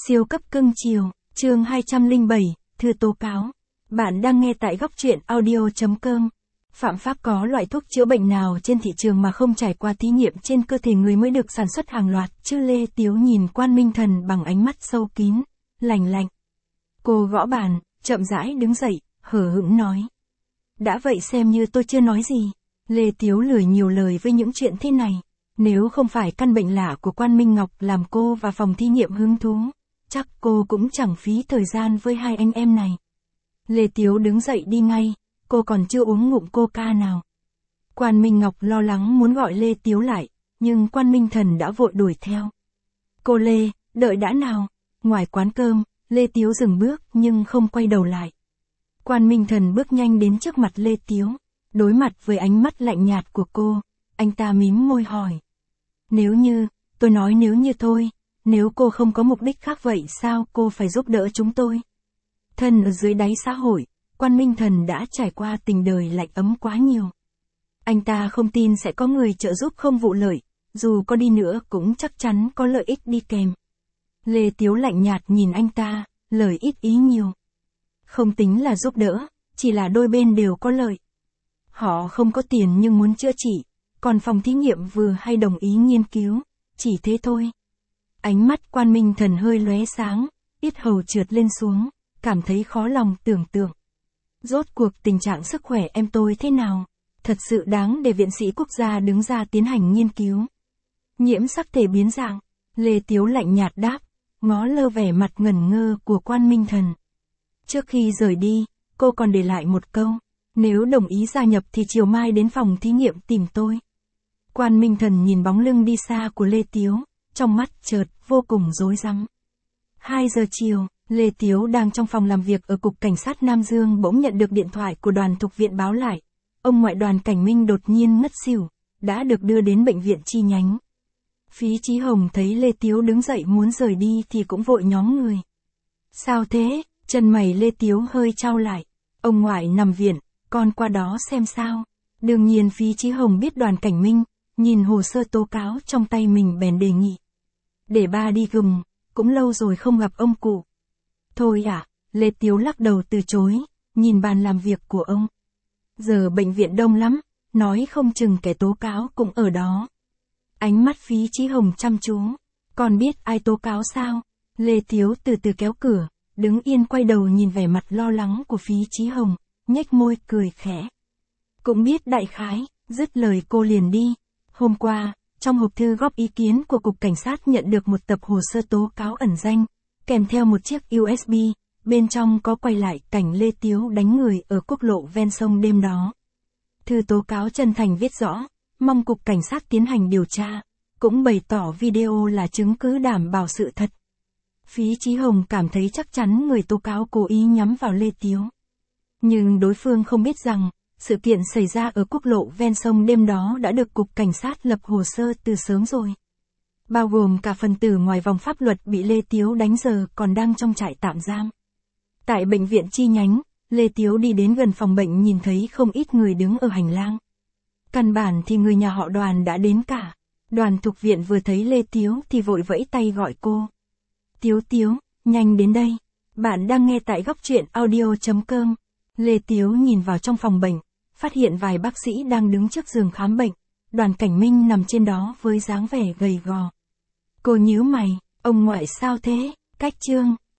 Siêu cấp cưng chiều, chương 207, thư tố cáo. Bạn đang nghe tại góc truyện audio.com. Phạm pháp có loại thuốc chữa bệnh nào trên thị trường mà không trải qua thí nghiệm trên cơ thể người mới được sản xuất hàng loạt, chứ? Lê Tiếu nhìn Quan Minh Thần bằng ánh mắt sâu kín, lạnh lạnh. Cô gõ bàn, chậm rãi đứng dậy, hờ hững nói. Đã vậy xem như tôi chưa nói gì. Lê Tiếu lười nhiều lời với những chuyện thế này. Nếu không phải căn bệnh lạ của Quan Minh Ngọc làm cô và phòng thí nghiệm hứng thú, chắc cô cũng chẳng phí thời gian với hai anh em này. Lê Tiếu đứng dậy đi ngay, cô còn chưa uống ngụm coca nào. Quan Minh Ngọc lo lắng muốn gọi Lê Tiếu lại, nhưng Quan Minh Thần đã vội đuổi theo. Cô Lê, đợi đã nào. Ngoài quán cơm, Lê Tiếu dừng bước nhưng không quay đầu lại. Quan Minh Thần bước nhanh đến trước mặt Lê Tiếu, đối mặt với ánh mắt lạnh nhạt của cô, anh ta mím môi hỏi. Nếu như, tôi nói nếu như thôi, nếu cô không có mục đích khác vậy sao cô phải giúp đỡ chúng tôi? Thân ở dưới đáy xã hội, Quan Minh Thần đã trải qua tình đời lạnh ấm quá nhiều. Anh ta không tin sẽ có người trợ giúp không vụ lợi, dù có đi nữa cũng chắc chắn có lợi ích đi kèm. Lê Tiếu lạnh nhạt nhìn anh ta, lời ít ý nhiều. Không tính là giúp đỡ, chỉ là đôi bên đều có lợi. Họ không có tiền nhưng muốn chữa trị, còn phòng thí nghiệm vừa hay đồng ý nghiên cứu, chỉ thế thôi. Ánh mắt Quan Minh Thần hơi lóe sáng, yết hầu trượt lên xuống, cảm thấy khó lòng tưởng tượng. Rốt cuộc tình trạng sức khỏe em tôi thế nào? Thật sự đáng để viện sĩ quốc gia đứng ra tiến hành nghiên cứu. Nhiễm sắc thể biến dạng, Lê Tiếu lạnh nhạt đáp, ngó lơ vẻ mặt ngẩn ngơ của Quan Minh Thần. Trước khi rời đi, cô còn để lại một câu, nếu đồng ý gia nhập thì chiều mai đến phòng thí nghiệm tìm tôi. Quan Minh Thần nhìn bóng lưng đi xa của Lê Tiếu, trong mắt chợt vô cùng rối rắm. 2 giờ chiều, Lê Tiếu đang trong phòng làm việc ở Cục Cảnh sát Nam Dương bỗng nhận được điện thoại của Đoàn Thục Viện báo lại. Ông ngoại Đoàn Cảnh Minh đột nhiên ngất xỉu, đã được đưa đến bệnh viện chi nhánh. Phí Chí Hồng thấy Lê Tiếu đứng dậy muốn rời đi thì cũng vội nhóm người. Sao thế? Chân mày Lê Tiếu hơi chau lại. Ông ngoại nằm viện, con qua đó xem sao. Đương nhiên Phí Chí Hồng biết Đoàn Cảnh Minh, nhìn hồ sơ tố cáo trong tay mình bèn đề nghị. Để ba đi cùng, cũng lâu rồi không gặp ông cụ. Thôi à, Lê Tiếu lắc đầu từ chối, nhìn bàn làm việc của ông. Giờ bệnh viện đông lắm, nói không chừng kẻ tố cáo cũng ở đó. Ánh mắt Phí Chí Hồng chăm chú. Còn biết ai tố cáo sao? Lê Tiếu từ từ kéo cửa, đứng yên quay đầu nhìn vẻ mặt lo lắng của Phí Chí Hồng, nhếch môi cười khẽ. Cũng biết đại khái, dứt lời cô liền đi. Hôm qua, trong hộp thư góp ý kiến của Cục Cảnh sát nhận được một tập hồ sơ tố cáo ẩn danh, kèm theo một chiếc USB, bên trong có quay lại cảnh Lê Tiếu đánh người ở quốc lộ ven sông đêm đó. Thư tố cáo chân thành viết rõ, mong Cục Cảnh sát tiến hành điều tra, cũng bày tỏ video là chứng cứ đảm bảo sự thật. Phí Chí Hồng cảm thấy chắc chắn người tố cáo cố ý nhắm vào Lê Tiếu. Nhưng đối phương không biết rằng, sự kiện xảy ra ở quốc lộ ven sông đêm đó đã được Cục Cảnh sát lập hồ sơ từ sớm rồi. Bao gồm cả phần tử ngoài vòng pháp luật bị Lê Tiếu đánh giờ còn đang trong trại tạm giam. Tại bệnh viện chi nhánh, Lê Tiếu đi đến gần phòng bệnh nhìn thấy không ít người đứng ở hành lang. Căn bản thì người nhà họ Đoàn đã đến cả. Đoàn Thục Viện vừa thấy Lê Tiếu thì vội vẫy tay gọi cô. Tiếu Tiếu, nhanh đến đây. Bạn đang nghe tại góc truyện audio.com. Lê Tiếu nhìn vào trong phòng bệnh, phát hiện vài bác sĩ đang đứng trước giường khám bệnh. Đoàn Cảnh Minh nằm trên đó với dáng vẻ gầy gò. Cô nhíu mày, ông ngoại sao thế? Cách chương.